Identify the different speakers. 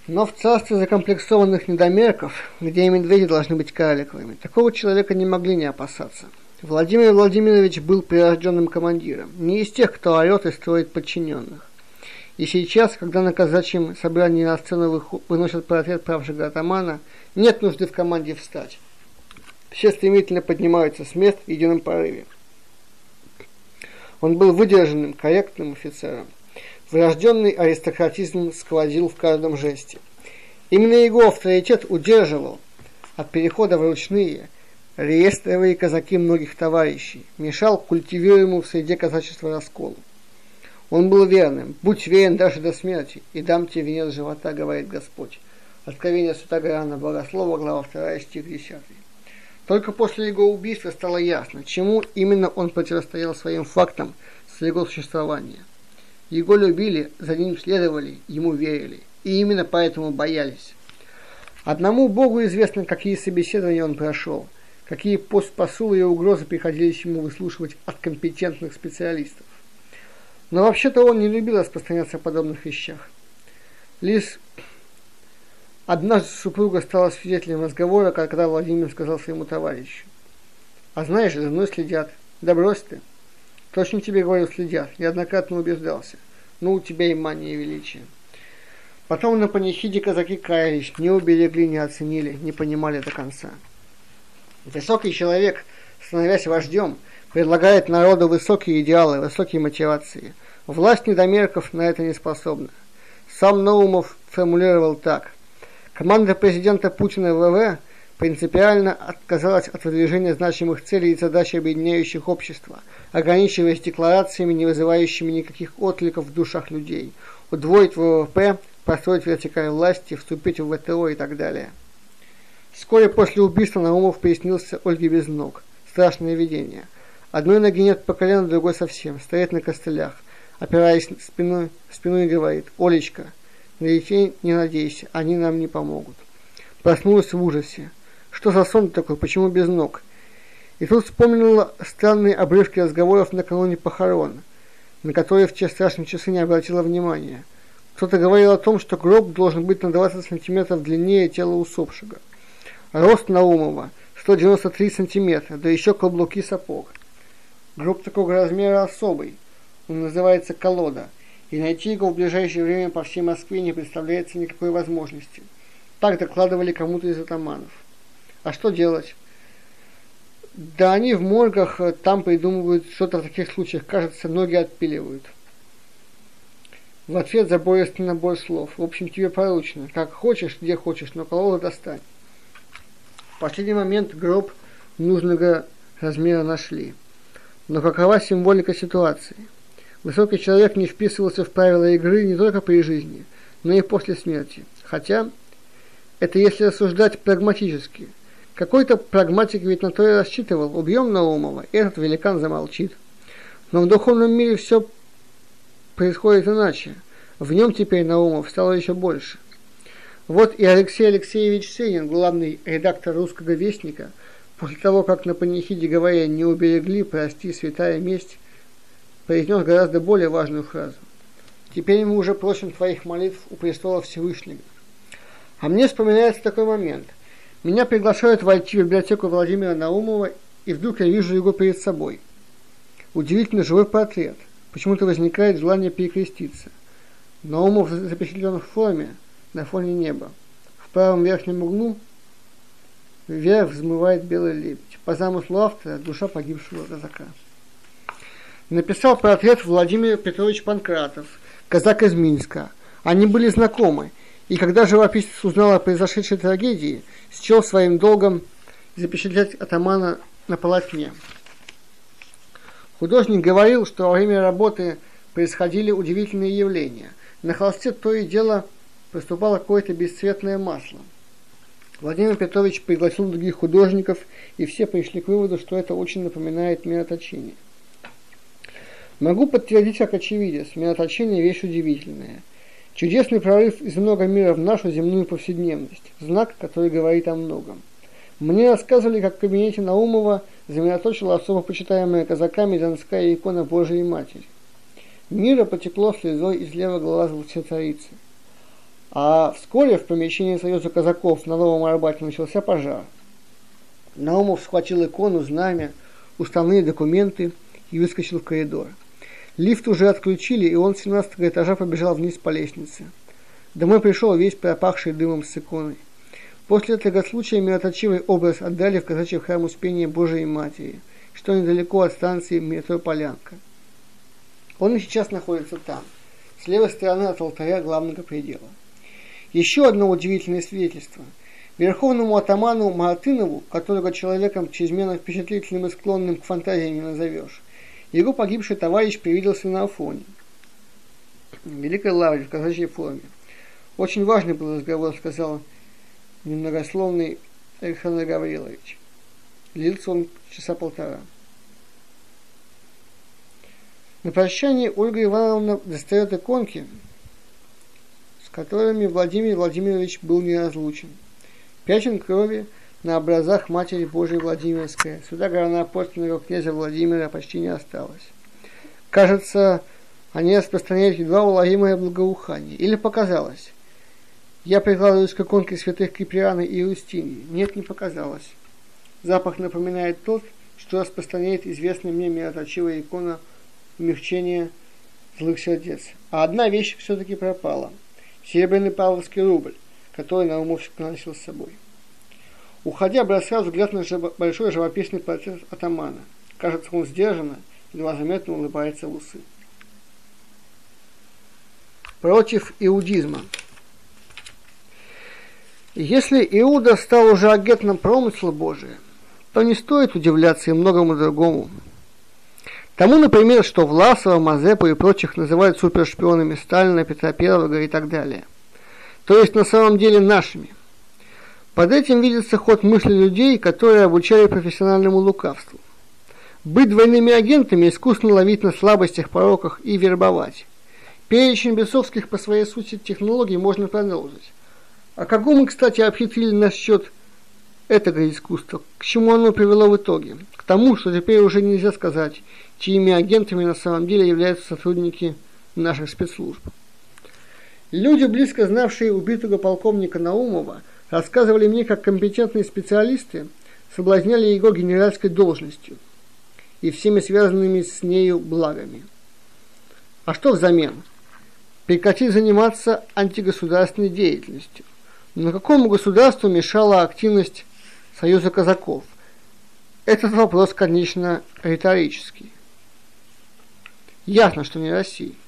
Speaker 1: Но в царстве закомплексованных недомерков, где и медведи должны быть карликовыми, такого человека не могли не опасаться. Владимир Владимирович был прирожденным командиром, не из тех, кто орет и строит подчиненных. И сейчас, когда на казачьем собрании на сцену выносят портрет правшего атамана, нет нужды в команде встать. Все стремительно поднимаются с мест в едином порыве. Он был выдержанным, корректным офицером. Врожденный аристократизм сквозил в каждом жесте. Именно его авторитет удерживал от перехода в ручные, реестровые казаки многих товарищей, мешал культивируемому в среде казачества расколу. Он был верным, будь верен даже до смерти, и дам тебе венец живота, говорит Господь. Откровение Святогорана Богослова, глава 2, стих 10. Только после его убийства стало ясно, чему именно он противостоял своим фактам своего существования. Его любили, за ним следовали, ему верили, и именно поэтому боялись. Одному Богу известно, какие собеседования он прошел, какие посулы и угрозы приходилось ему выслушивать от компетентных специалистов. Но вообще-то он не любил распространяться о подобных вещах. Лишь однажды супруга стала свидетелем разговора, когда Владимир сказал своему товарищу: «А знаешь, за мной следят». «Да брось ты». «Точно тебе говорю, следят. Неоднократно убеждался. Ну, у тебя и мания величия». Потом на панихиде казаки каялись, не уберегли, не оценили, не понимали до конца. Высокий человек, становясь вождем, предлагает народу высокие идеалы, высокие мотивации. Власть недомерков на это не способна. Сам Наумов формулировал так: команда президента Путина ВВ принципиально отказалась от выдвижения значимых целей и задач, объединяющих общество, ограничиваясь декларациями, не вызывающими никаких откликов в душах людей, удвоить ВВП, построить вертикаль власти, вступить в ВТО и так далее. Вскоре после убийства Наумов приснился Ольге без ног. Страшное видение. Одной ноги нет по колено, другой совсем. Стоит на костылях, опираясь спиной и говорит: «Олечка, на детей не надейся, они нам не помогут». Проснулась в ужасе. Что за сон такой, почему без ног? И тут вспомнила странные обрывки разговоров накануне похорон, на которые в те страшные часы не обратила внимания. Кто-то говорил о том, что гроб должен быть на 20 сантиметров длиннее тела усопшего. Рост Наумова 193 сантиметра, да еще каблуки сапог. Гроб такого размера особый, он называется колода, и найти его в ближайшее время по всей Москве не представляется никакой возможности. Так докладывали кому-то из атаманов. А что делать? Да они в моргах там придумывают что-то в таких случаях, кажется, ноги отпиливают. В ответ забористый набор слов. В общем, тебе поручено. Как хочешь, где хочешь, но колоду достань. В последний момент гроб нужного размера нашли. Но какова символика ситуации? Высокий человек не вписывался в правила игры не только при жизни, но и после смерти. Хотя, это если рассуждать прагматически. Какой-то прагматик ведь на то и рассчитывал. Убьем Наумова, и этот великан замолчит. Но в духовном мире все происходит иначе. В нем теперь Наумов стало еще больше. Вот и Алексей Алексеевич Сенин, главный редактор «Русского вестника», после того, как на панихиде говоря «не уберегли, прости, святая месть», произнес гораздо более важную фразу. «Теперь мы уже просим твоих молитв у престола Всевышнего». А мне вспоминается такой момент. Меня приглашают войти в библиотеку Владимира Наумова, и вдруг я вижу его перед собой. Удивительно живой портрет. Почему-то возникает желание перекреститься. Наумов запечатлен в форме, на фоне неба. В правом верхнем углу вверх взмывает белый лебедь. По замыслу автора душа погибшего казака. Написал портрет Владимир Петрович Панкратов, казак из Минска. Они были знакомы, и когда живописец узнал о произошедшей трагедии, счел своим долгом запечатлеть атамана на полотне. Художник говорил, что во время работы происходили удивительные явления. На холсте то и дело проступало какое-то бесцветное масло. Владимир Петрович пригласил других художников, и все пришли к выводу, что это очень напоминает мироточение. Могу подтвердить как очевидец, мироточение – вещь удивительная. Чудесный прорыв из много мира в нашу земную повседневность, знак, который говорит о многом. Мне рассказывали, как в кабинете Наумова замироточила особо почитаемая казаками Донская икона Божией Матери. Мира потекло слезой из левого глаза царицы. А вскоре в помещении Союза казаков на Новом Арбате начался пожар. Наумов схватил икону, знамя, уставные документы и выскочил в коридор. Лифт уже отключили, и он с 17-го этажа побежал вниз по лестнице. Домой пришел весь пропахший дымом с иконой. После этого случая мироточивый образ отдали в казачий храм Успения Божией Матери, что недалеко от станции метро Полянка. Он и сейчас находится там, с левой стороны от алтаря главного предела. Еще одно удивительное свидетельство. Верховному атаману Мартынову, которого человеком чрезмерно впечатлительным и склонным к фантазии не назовешь, его погибший товарищ привиделся на Афоне, в Великой Лавре, в казачьей форме. Очень важный был разговор, сказал немногословный Александр Гаврилович. Длился он часа полтора. На прощание Ольга Ивановна достает иконки, с которыми Владимир Владимирович был неразлучен. Пятен крови на образах Матери Божией Владимирской. Сюда равноапостольного князя Владимира почти не осталось. Кажется, они распространяют едва уловимое благоухание. Или показалось? Я прикладываюсь к иконке святых Киприана и Иустинии. Нет, не показалось. Запах напоминает тот, что распространяет известная мне мироточивая икона умягчения злых сердец. А одна вещь все-таки пропала. Серебряный павловский рубль, который Наумов носил с собой. Уходя, бросал взгляд на большой живописный портрет атамана. Кажется, он сдержанно, едва заметно улыбается в усы. Против иудизма. Если Иуда стал уже агентом промысла Божия, то не стоит удивляться и многому другому. Тому, например, что Власова, Мазепу и прочих называют супершпионами Сталина, Петра I и так далее. То есть на самом деле нашими. Под этим видится ход мысли людей, которые обучали профессиональному лукавству. Быть двойными агентами, искусно ловить на слабостях, пороках и вербовать. Перечень бесовских по своей сути технологий можно продолжить. А кого мы, кстати, обхитрили насчет этого искусства? К чему оно привело в итоге? К тому, что теперь уже нельзя сказать, чьими агентами на самом деле являются сотрудники наших спецслужб. Люди, близко знавшие убитого полковника Наумова, рассказывали мне, как компетентные специалисты соблазняли его генеральской должностью и всеми связанными с нею благами. А что взамен? Прекратить заниматься антигосударственной деятельностью. Но какому государству мешала активность Союза казаков? Этот вопрос, конечно, риторический. Ясно, что не России.